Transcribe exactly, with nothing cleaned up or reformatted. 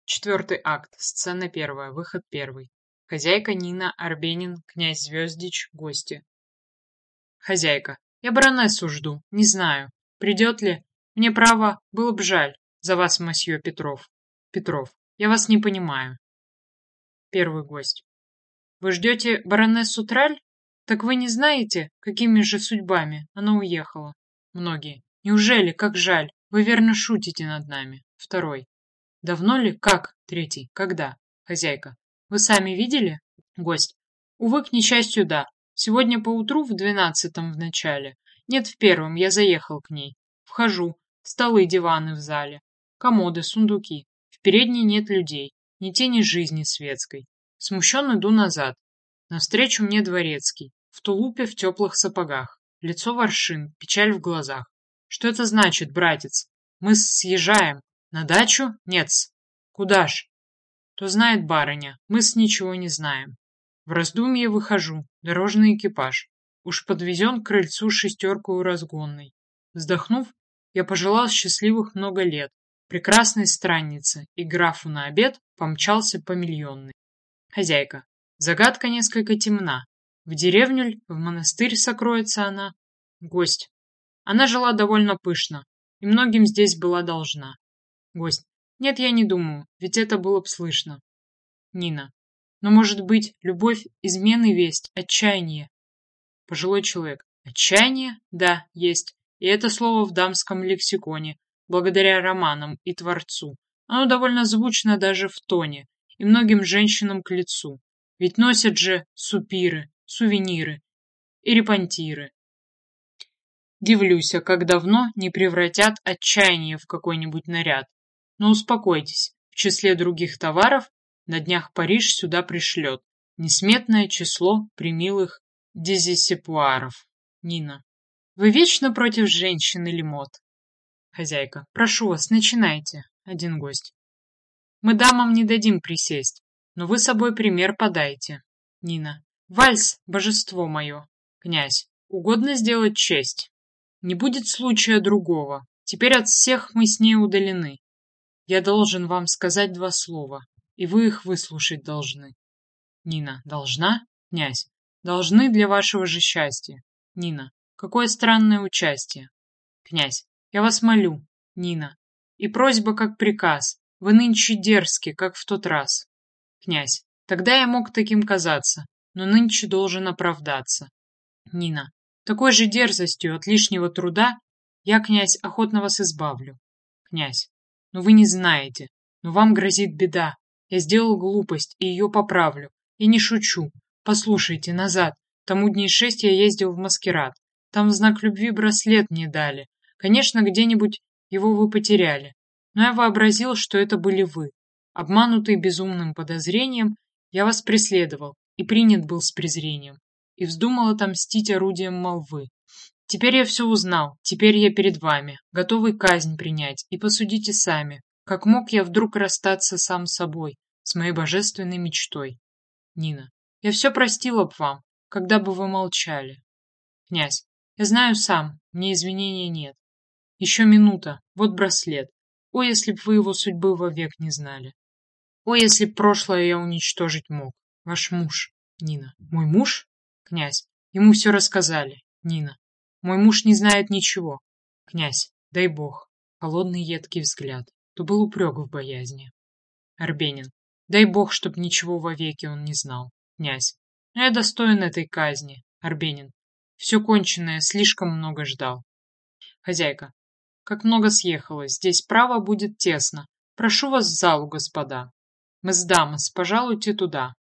Четвертый акт. Сцена первая. Выход первый. Хозяйка Нина, Арбенин, князь Звездич, гости. Хозяйка. Я баронессу жду. Не знаю. Придет ли? Мне, право, было б жаль за вас, мосье Петров. Петров. Я вас не понимаю. Первый гость. Вы ждете баронессу Траль? Так вы не знаете, какими же судьбами она уехала? Многие. Неужели, как жаль? Вы верно шутите над нами. Второй. Давно ли? Как? Третий. Когда? Хозяйка. Вы сами видели? Гость. Увы, к несчастью, да. Сегодня поутру в двенадцатом в начале. Нет, в первом. Я заехал к ней. Вхожу. Столы, диваны в зале. Комоды, сундуки. В передней нет людей. Ни тени жизни светской. Смущен иду назад. Навстречу мне дворецкий. В тулупе, в теплых сапогах. Лицо воршин, печаль в глазах. Что это значит, братец? Мы съезжаем. На дачу? Нет-с. Куда ж? То знает барыня. Мы-с ничего не знаем. В раздумье выхожу. Дорожный экипаж. Уж подвезен к крыльцу шестеркою разгонной. Вздохнув, я пожелал счастливых много лет. Прекрасной страннице и графу на обед помчался по миллионной. Хозяйка. Загадка несколько темна. В деревню ль, в монастырь сокроется она? Гость. Она жила довольно пышно, и многим здесь была должна. Гость. Нет, я не думаю, ведь это было б слышно. Нина. Но, может быть, любовь, измены весть, отчаяние. Пожилой человек. Отчаяние? Да, есть. И это слово в дамском лексиконе, благодаря романам и творцу. Оно довольно звучно даже в тоне, и многим женщинам к лицу. Ведь носят же супиры, сувениры и репантиры. Дивлюся, как давно не превратят отчаяние в какой-нибудь наряд. Но успокойтесь, в числе других товаров на днях Париж сюда пришлет несметное число примилых дезиссепуаров. Нина. Вы вечно против женщин или мод? Хозяйка. Прошу вас, начинайте. Один гость. Мы дамам не дадим присесть, но вы собой пример подайте. Нина. Вальс, божество мое. Князь. Угодно сделать честь. Не будет случая другого. Теперь от всех мы с ней удалены. Я должен вам сказать два слова, и вы их выслушать должны. Нина. Должна? Князь. Должны для вашего же счастья. Нина. Какое странное участие. Князь. Я вас молю. Нина. И просьба как приказ. Вы нынче дерзки, как в тот раз. Князь. Тогда я мог таким казаться, но нынче должен оправдаться. Нина. Такой же дерзостью от лишнего труда я, князь, охотно вас избавлю. Князь. Но вы не знаете, но вам грозит беда. Я сделал глупость и ее поправлю. Я не шучу. Послушайте, назад. Тому дней шесть я ездил в маскарад. Там в знак любви браслет мне дали. Конечно, где-нибудь его вы потеряли. Но я вообразил, что это были вы. Обманутый безумным подозрением, я вас преследовал и принят был с презрением. И вздумал отомстить орудием молвы. Теперь я все узнал, теперь я перед вами, готовый казнь принять, и посудите сами, как мог я вдруг расстаться сам с собой, с моей божественной мечтой. Нина. Я все простила б вам, когда бы вы молчали. Князь. Я знаю сам, мне извинения нет. Еще минута, вот браслет. О, если б вы его судьбы вовек не знали. О, если б прошлое я уничтожить мог. Ваш муж. Нина. Мой муж? Князь. Ему все рассказали. Нина. Мой муж не знает ничего. Князь. Дай бог. Холодный едкий взгляд. То был упрек в боязни. Арбенин. Дай бог, чтоб ничего вовеки он не знал. Князь. Но я достоин этой казни. Арбенин. Все конченое, слишком много ждал. Хозяйка. Как много съехалось. Здесь право будет тесно. Прошу вас в залу, господа. Мы с дамас, пожалуйте туда.